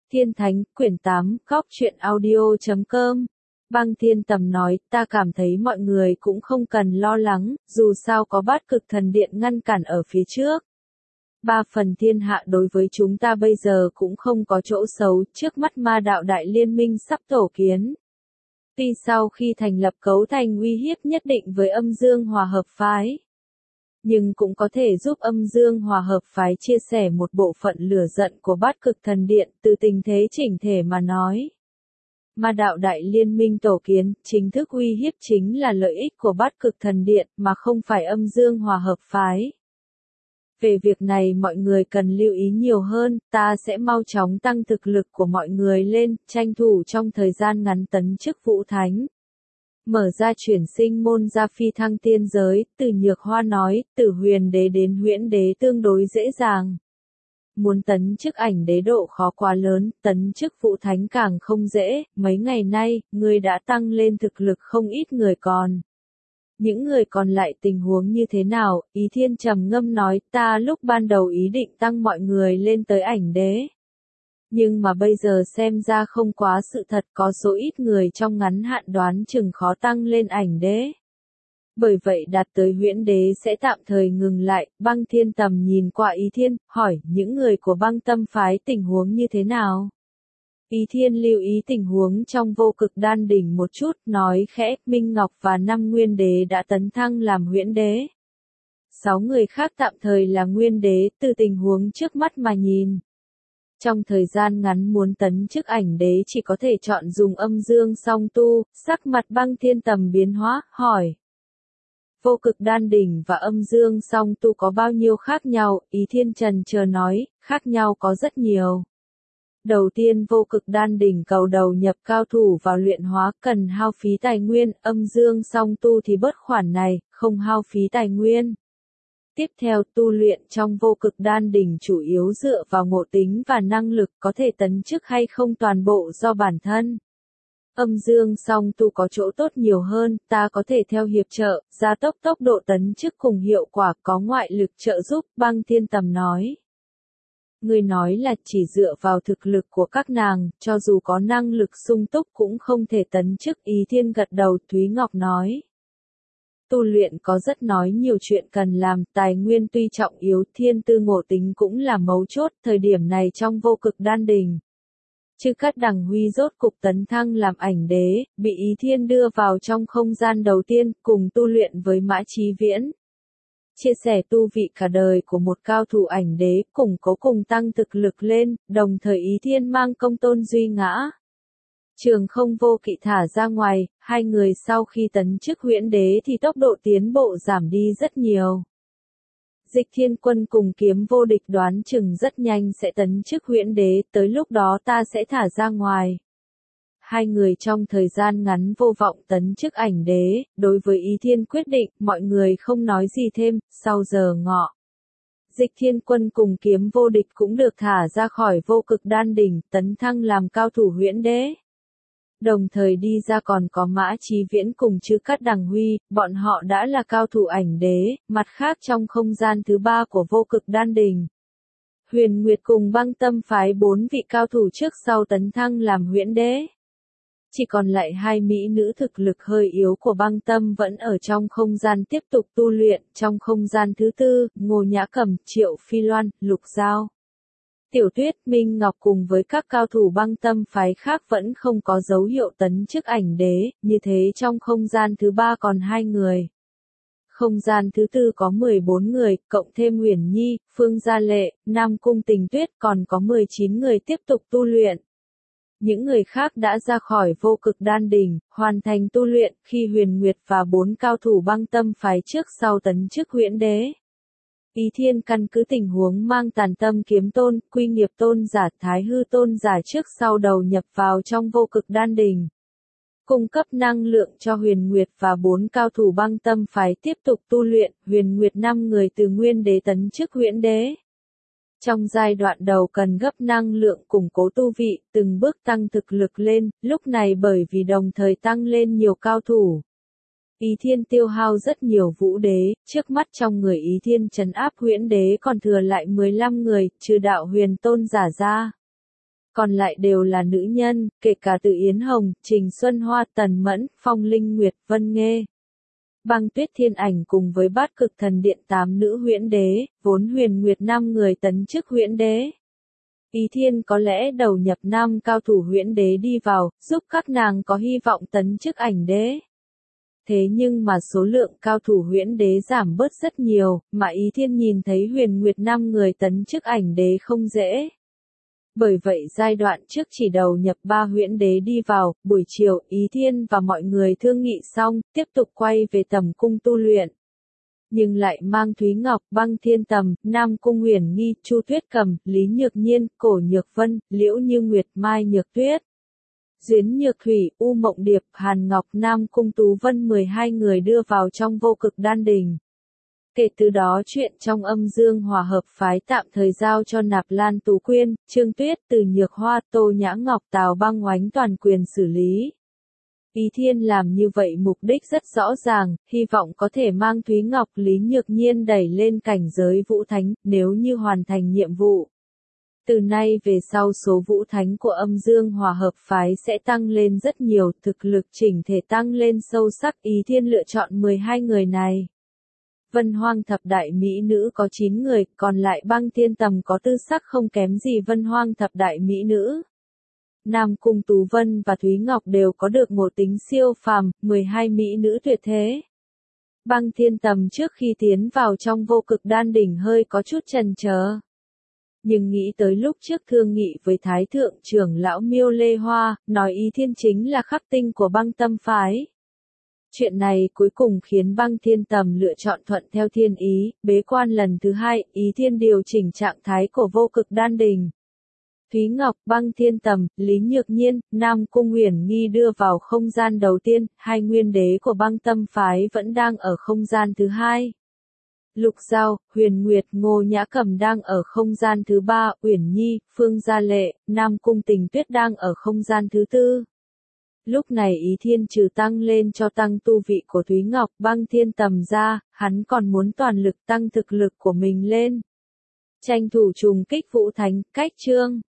Thiên Thánh, quyển 8, Góc truyện audio.com. Băng Thiên Tầm nói, ta cảm thấy mọi người cũng không cần lo lắng, dù sao có Bát Cực Thần Điện ngăn cản ở phía trước. 3 phần thiên hạ đối với chúng ta bây giờ cũng không có chỗ xấu, trước mắt ma đạo đại liên minh sắp tổ kiến. Tuy sau khi thành lập cấu thành uy hiếp nhất định với Âm Dương Hòa Hợp Phái, nhưng cũng có thể giúp Âm Dương Hòa Hợp Phái chia sẻ một bộ phận lửa giận của Bát Cực Thần Điện. Từ tình thế chỉnh thể mà nói, ma đạo đại liên minh tổ kiến, chính thức uy hiếp chính là lợi ích của Bát Cực Thần Điện, mà không phải Âm Dương Hòa Hợp Phái. Về việc này mọi người cần lưu ý nhiều hơn, ta sẽ mau chóng tăng thực lực của mọi người lên, tranh thủ trong thời gian ngắn tấn chức Vũ Thánh. Mở ra chuyển sinh môn ra phi thăng tiên giới, Từ Nhược Hoa nói, từ Huyền Đế đến Huyễn Đế tương đối dễ dàng. Muốn tấn chức Ảnh Đế độ khó quá lớn, tấn chức Vũ Thánh càng không dễ, mấy ngày nay, ngươi đã tăng lên thực lực không ít người còn. Những người còn lại tình huống như thế nào? Ý Thiên trầm ngâm nói, ta lúc ban đầu ý định tăng mọi người lên tới Ảnh Đế. Nhưng mà bây giờ xem ra không quá sự thật, có số ít người trong ngắn hạn đoán chừng khó tăng lên Ảnh Đế. Bởi vậy đạt tới Huyễn Đế sẽ tạm thời ngừng lại. Băng Thiên Tầm nhìn qua Ý Thiên, hỏi, những người của Băng Tâm Phái tình huống như thế nào? Ý Thiên lưu ý tình huống trong Vô Cực Đan đỉnh một chút, nói khẽ, Minh Ngọc và 5 Nguyên Đế đã tấn thăng làm Huyễn Đế. 6 người khác tạm thời là Nguyên Đế, từ tình huống trước mắt mà nhìn. Trong thời gian ngắn muốn tấn chức Ảnh Đế chỉ có thể chọn dùng Âm Dương song tu. Sắc mặt Băng Thiên Tầm biến hóa, hỏi. Vô Cực Đan đỉnh và Âm Dương song tu có bao nhiêu khác nhau? Ý Thiên trần chờ nói, khác nhau có rất nhiều. Đầu tiên Vô Cực Đan đỉnh cầu đầu nhập cao thủ vào luyện hóa cần hao phí tài nguyên, Âm Dương song tu thì bớt khoản này, không hao phí tài nguyên. Tiếp theo tu luyện trong Vô Cực Đan đỉnh chủ yếu dựa vào ngộ tính và năng lực, có thể tấn chức hay không toàn bộ do bản thân. Âm Dương song tu có chỗ tốt nhiều hơn, ta có thể theo hiệp trợ, gia tốc tốc độ tấn chức cùng hiệu quả, có ngoại lực trợ giúp. Băng Thiên Tầm nói. Người nói là chỉ dựa vào thực lực của các nàng, cho dù có năng lực sung túc cũng không thể tấn chức. Ý Thiên gật đầu. Thúy Ngọc nói. Tu luyện có rất nói nhiều chuyện cần làm, tài nguyên tuy trọng yếu, thiên tư ngộ tính cũng là mấu chốt. Thời điểm này trong Vô Cực Đan đỉnh, Chư Cát Đằng Huy rốt cục tấn thăng làm Ảnh Đế, bị Ý Thiên đưa vào trong không gian đầu tiên, cùng tu luyện với Mã Chí Viễn. Chia sẻ tu vị cả đời của một cao thủ Ảnh Đế, củng cố cùng tăng thực lực lên, đồng thời Ý Thiên mang Công Tôn Duy ngã. Trường Không Vô Kỵ thả ra ngoài, hai người sau khi tấn chức Huyễn Đế thì tốc độ tiến bộ giảm đi rất nhiều. Dịch Thiên Quân cùng Kiếm Vô Địch đoán chừng rất nhanh sẽ tấn chức Huyễn Đế, tới lúc đó ta sẽ thả ra ngoài. Hai người trong thời gian ngắn vô vọng tấn chức Ảnh Đế, đối với Ý Thiên quyết định, mọi người không nói gì thêm. Sau giờ ngọ, Dịch Thiên Quân cùng Kiếm Vô Địch cũng được thả ra khỏi Vô Cực Đan đỉnh, tấn thăng làm cao thủ Huyễn Đế. Đồng thời đi ra còn có Mã Chí Viễn cùng Chư Cát Đằng Huy, bọn họ đã là cao thủ Ảnh Đế. Mặt khác trong không gian thứ 3 của Vô Cực Đan đỉnh, Huyền Nguyệt cùng Băng Tâm Phái 4 vị cao thủ trước sau tấn thăng làm Huyễn Đế. Chỉ còn lại 2 mỹ nữ thực lực hơi yếu của Băng Tâm vẫn ở trong không gian tiếp tục tu luyện. Trong không gian thứ 4, Ngô Nhã Cầm, Triệu Phi Loan, Lục Giao, Tiểu Tuyết, Minh Ngọc cùng với các cao thủ Băng Tâm Phái khác vẫn không có dấu hiệu tấn chức Ảnh Đế, như thế trong không gian thứ 3 còn 2 người. Không gian thứ 4 có 14 người, cộng thêm Huyền Nhi, Phương Gia Lệ, Nam Cung Tình Tuyết, còn có 19 người tiếp tục tu luyện. Những người khác đã ra khỏi Vô Cực Đan đỉnh, hoàn thành tu luyện, khi Huyền Nguyệt và 4 cao thủ Băng Tâm Phái trước sau tấn chức Huyễn Đế. Ý Thiên căn cứ tình huống mang Tàn Tâm Kiếm Tôn, Quy Nghiệp Tôn giả, Thái Hư Tôn giả trước sau đầu nhập vào trong Vô Cực Đan đỉnh, cung cấp năng lượng cho Huyền Nguyệt và 4 cao thủ Băng Tâm Phái tiếp tục tu luyện. Huyền Nguyệt 5 người từ Nguyên Đế tấn chức Huyễn Đế. Trong giai đoạn đầu cần gấp năng lượng củng cố tu vị, từng bước tăng thực lực lên. Lúc này bởi vì đồng thời tăng lên nhiều cao thủ, Ý Thiên tiêu hao rất nhiều Vũ Đế, trước mắt trong người Ý Thiên trấn áp Huyễn Đế còn thừa lại 15 người, trừ Đạo Huyền Tôn giả ra. còn lại đều là nữ nhân, kể cả từ Yến Hồng, Trình Xuân Hoa, Tần Mẫn, Phong Linh Nguyệt, Vân Nghê. Băng Tuyết Thiên Ảnh cùng với Bát Cực Thần Điện 8 nữ huyễn đế, vốn Huyền Nguyệt 5 người tấn chức huyễn đế. Ý Thiên có lẽ đầu nhập 5 cao thủ huyễn đế đi vào, giúp các nàng có hy vọng tấn chức ảnh đế. Thế nhưng mà số lượng cao thủ huyễn đế giảm bớt rất nhiều, mà Ý Thiên nhìn thấy Huyền Nguyệt 5 người tấn chức ảnh đế không dễ. Bởi vậy giai đoạn trước chỉ đầu nhập 3 huyễn đế đi vào, buổi chiều Ý Thiên và mọi người thương nghị xong, tiếp tục quay về Tầm Cung tu luyện. Nhưng lại mang Thúy Ngọc, Băng Thiên Tầm, Nam Cung Huyền Nghi, Chu Tuyết Cầm, Lý Nhược Nhiên, Cổ Nhược Vân, Liễu Như Nguyệt, Mai Nhược Tuyết, Duyến Nhược Thủy, U Mộng Điệp, Hàn Ngọc, Nam Cung Tú Vân 12 người đưa vào trong Vô Cực Đan Đình. Kể từ đó chuyện trong Âm Dương Hòa Hợp phái tạm thời giao cho Nạp Lan Tú Quyên, Trương Tuyết, Từ Nhược Hoa, Tô Nhã Ngọc, Tào Băng Oánh toàn quyền xử lý. Ý Thiên làm như vậy mục đích rất rõ ràng, hy vọng có thể mang Thúy Ngọc, Lý Nhược Nhiên đẩy lên cảnh giới vũ thánh, nếu như hoàn thành nhiệm vụ. Từ nay về sau số vũ thánh của Âm Dương Hòa Hợp phái sẽ tăng lên rất nhiều, thực lực chỉnh thể tăng lên sâu sắc. Ý Thiên lựa chọn 12 người này. Vân Hoang thập đại mỹ nữ có 9 người, còn lại Băng Thiên Tầm có tư sắc không kém gì Vân Hoang thập đại mỹ nữ. Nam Cung Tú Vân và Thúy Ngọc đều có được một tính siêu phàm, 12 mỹ nữ tuyệt thế. Băng Thiên Tầm trước khi tiến vào trong Vô Cực Đan Đỉnh hơi có chút chần chờ. Nhưng nghĩ tới lúc trước thương nghị với Thái Thượng trưởng lão Miêu Lê Hoa, nói Ý Thiên chính là khắc tinh của Băng Tâm phái. Chuyện này cuối cùng khiến Băng Thiên Tầm lựa chọn thuận theo thiên ý, bế quan lần thứ 2, Ý Thiên điều chỉnh trạng thái của Vô Cực Đan Đình. Thúy Ngọc, Băng Thiên Tầm, Lý Nhược Nhiên, Nam Cung Huyền Nghi đưa vào không gian đầu tiên, 2 nguyên đế của Băng Tâm phái vẫn đang ở không gian thứ 2. Lục Giao, Huyền Nguyệt, Ngô Nhã Cầm đang ở không gian thứ 3, Uyển Nhi, Phương Gia Lệ, Nam Cung Tình Tuyết đang ở không gian thứ 4. Lúc này Ý Thiên trừ tăng lên cho tăng tu vị của Thúy Ngọc, Băng Thiên Tầm ra, hắn còn muốn toàn lực tăng thực lực của mình lên. Tranh thủ trùng kích vũ thánh, cách chương.